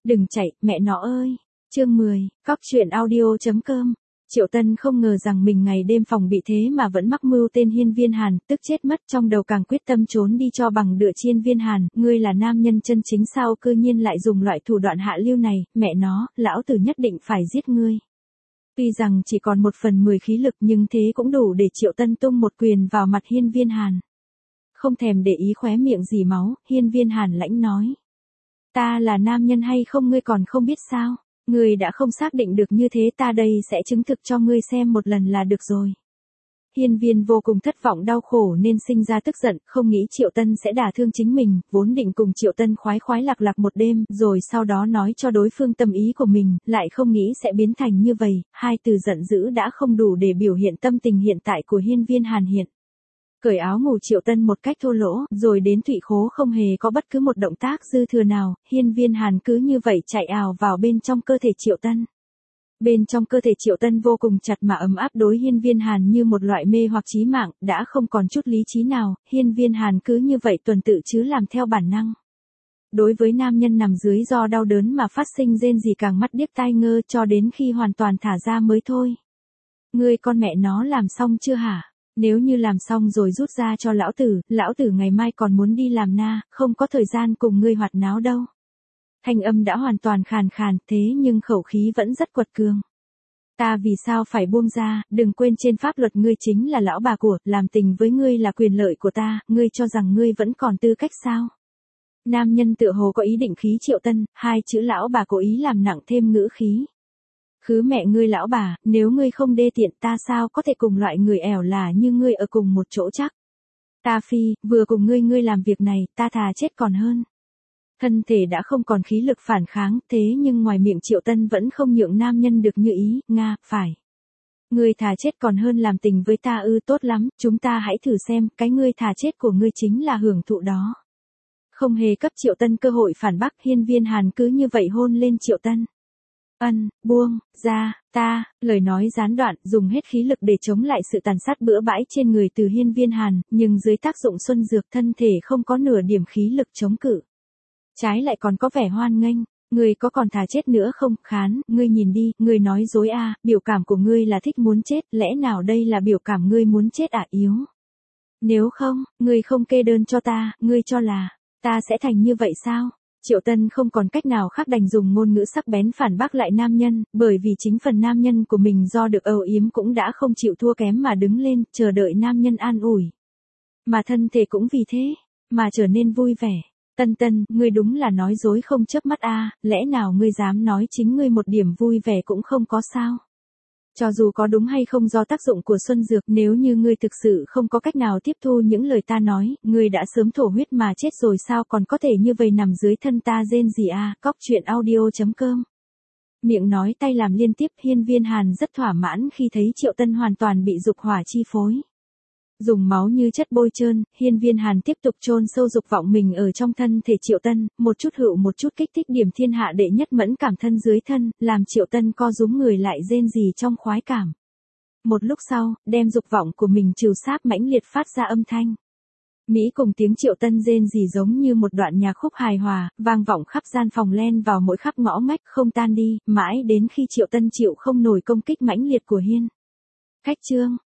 Đừng chạy, mẹ nó ơi. Chương 10, cóc truyện audio.com. Triệu Tân không ngờ rằng mình ngày đêm phòng bị thế mà vẫn mắc mưu tên Hiên Viên Hàn, tức chết mất, trong đầu càng quyết tâm trốn đi cho bằng được. Hiên Viên Hàn, ngươi là nam nhân chân chính sao cư nhiên lại dùng loại thủ đoạn hạ lưu này, mẹ nó, lão tử nhất định phải giết ngươi. Tuy rằng chỉ còn 1/10 khí lực nhưng thế cũng đủ để Triệu Tân tung một quyền vào mặt Hiên Viên Hàn. Không thèm để ý khóe miệng dì máu, Hiên Viên Hàn lãnh nói. Ta là nam nhân hay không ngươi còn không biết sao? Ngươi đã không xác định được như thế, ta đây sẽ chứng thực cho ngươi xem một lần là được rồi. Hiên Viên vô cùng thất vọng đau khổ nên sinh ra tức giận, không nghĩ Triệu Tân sẽ đả thương chính mình, vốn định cùng Triệu Tân khoái khoái lạc lạc một đêm, rồi sau đó nói cho đối phương tâm ý của mình, lại không nghĩ sẽ biến thành như vậy. Hai từ giận dữ đã không đủ để biểu hiện tâm tình hiện tại của Hiên Viên Hàn hiện. Cởi áo ngủ Triệu Tân một cách thô lỗ, rồi đến Thụy Khố không hề có bất cứ một động tác dư thừa nào, Hiên Viên Hàn cứ như vậy chạy ào vào bên trong cơ thể Triệu Tân. Bên trong cơ thể Triệu Tân vô cùng chặt mà ấm áp, đối Hiên Viên Hàn như một loại mê hoặc chí mạng, đã không còn chút lý trí nào, Hiên Viên Hàn cứ như vậy tuần tự chứ làm theo bản năng. Đối với nam nhân nằm dưới do đau đớn mà phát sinh rên rỉ càng mắt điếc tai ngơ cho đến khi hoàn toàn thả ra mới thôi. Ngươi con mẹ nó làm xong chưa hả? Nếu như làm xong rồi rút ra cho lão tử ngày mai còn muốn đi làm na, không có thời gian cùng ngươi hoạt náo đâu. Thanh âm đã hoàn toàn khàn khàn, thế nhưng khẩu khí vẫn rất quật cường. Ta vì sao phải buông ra, đừng quên trên pháp luật ngươi chính là lão bà của, làm tình với ngươi là quyền lợi của ta, ngươi cho rằng ngươi vẫn còn tư cách sao? Nam nhân tựa hồ có ý định khí Triệu Tân, hai chữ lão bà cố ý làm nặng thêm ngữ khí. Khứ mẹ ngươi lão bà, nếu ngươi không đê tiện ta sao có thể cùng loại người ẻo là như ngươi ở cùng một chỗ chắc. Ta phi, vừa cùng ngươi làm việc này, ta thà chết còn hơn. Thân thể đã không còn khí lực phản kháng, thế nhưng ngoài miệng Triệu Tân vẫn không nhượng nam nhân được như ý, phải. Ngươi thà chết còn hơn làm tình với ta ư, tốt lắm, chúng ta hãy thử xem, cái ngươi thà chết của ngươi chính là hưởng thụ đó. Không hề cấp Triệu Tân cơ hội phản bác, Hiên Viên Hàn cứ như vậy hôn lên Triệu Tân. Buông ra, ta, lời nói gián đoạn, dùng hết khí lực để chống lại sự tàn sát bừa bãi trên người từ Hiên Viên Hàn, nhưng dưới tác dụng xuân dược thân thể không có nửa điểm khí lực chống cự. Trái lại còn có vẻ hoan nghênh, ngươi có còn thà chết nữa không? Khán, ngươi nhìn đi, ngươi nói dối à, biểu cảm của ngươi là thích muốn chết, lẽ nào đây là biểu cảm ngươi muốn chết à? Yếu. Nếu không, ngươi không kê đơn cho ta, ngươi cho là, ta sẽ thành như vậy sao? Triệu Tân không còn cách nào khác đành dùng ngôn ngữ sắc bén phản bác lại nam nhân, bởi vì chính phần nam nhân của mình do được âu yếm cũng đã không chịu thua kém mà đứng lên, chờ đợi nam nhân an ủi. Mà thân thể cũng vì thế, mà trở nên vui vẻ. Tân, ngươi đúng là nói dối không chớp mắt a, lẽ nào ngươi dám nói chính ngươi một điểm vui vẻ cũng không có sao? Cho dù có đúng hay không do tác dụng của xuân dược, nếu như ngươi thực sự không có cách nào tiếp thu những lời ta nói, ngươi đã sớm thổ huyết mà chết rồi sao còn có thể như vậy nằm dưới thân ta rên gì à, cóc truyện audio.com. Miệng nói tay làm liên tiếp, Hiên Viên Hàn rất thỏa mãn khi thấy Triệu Tân hoàn toàn bị dục hỏa chi phối. Dùng máu như chất bôi trơn, Hiên Viên Hàn tiếp tục chôn sâu dục vọng mình ở trong thân thể Triệu Tân, một chút hữu một chút kích thích điểm thiên hạ đệ nhất mẫn cảm thân dưới thân, làm Triệu Tân co rúm người lại rên rỉ trong khoái cảm. Một lúc sau, đem dục vọng của mình trừ sáp mãnh liệt phát ra âm thanh. Mỹ cùng tiếng Triệu Tân rên rỉ giống như một đoạn nhạc khúc hài hòa, vang vọng khắp gian phòng len vào mỗi khắp ngõ ngách không tan đi, mãi đến khi Triệu Tân chịu không nổi công kích mãnh liệt của Hiên. Khách chương.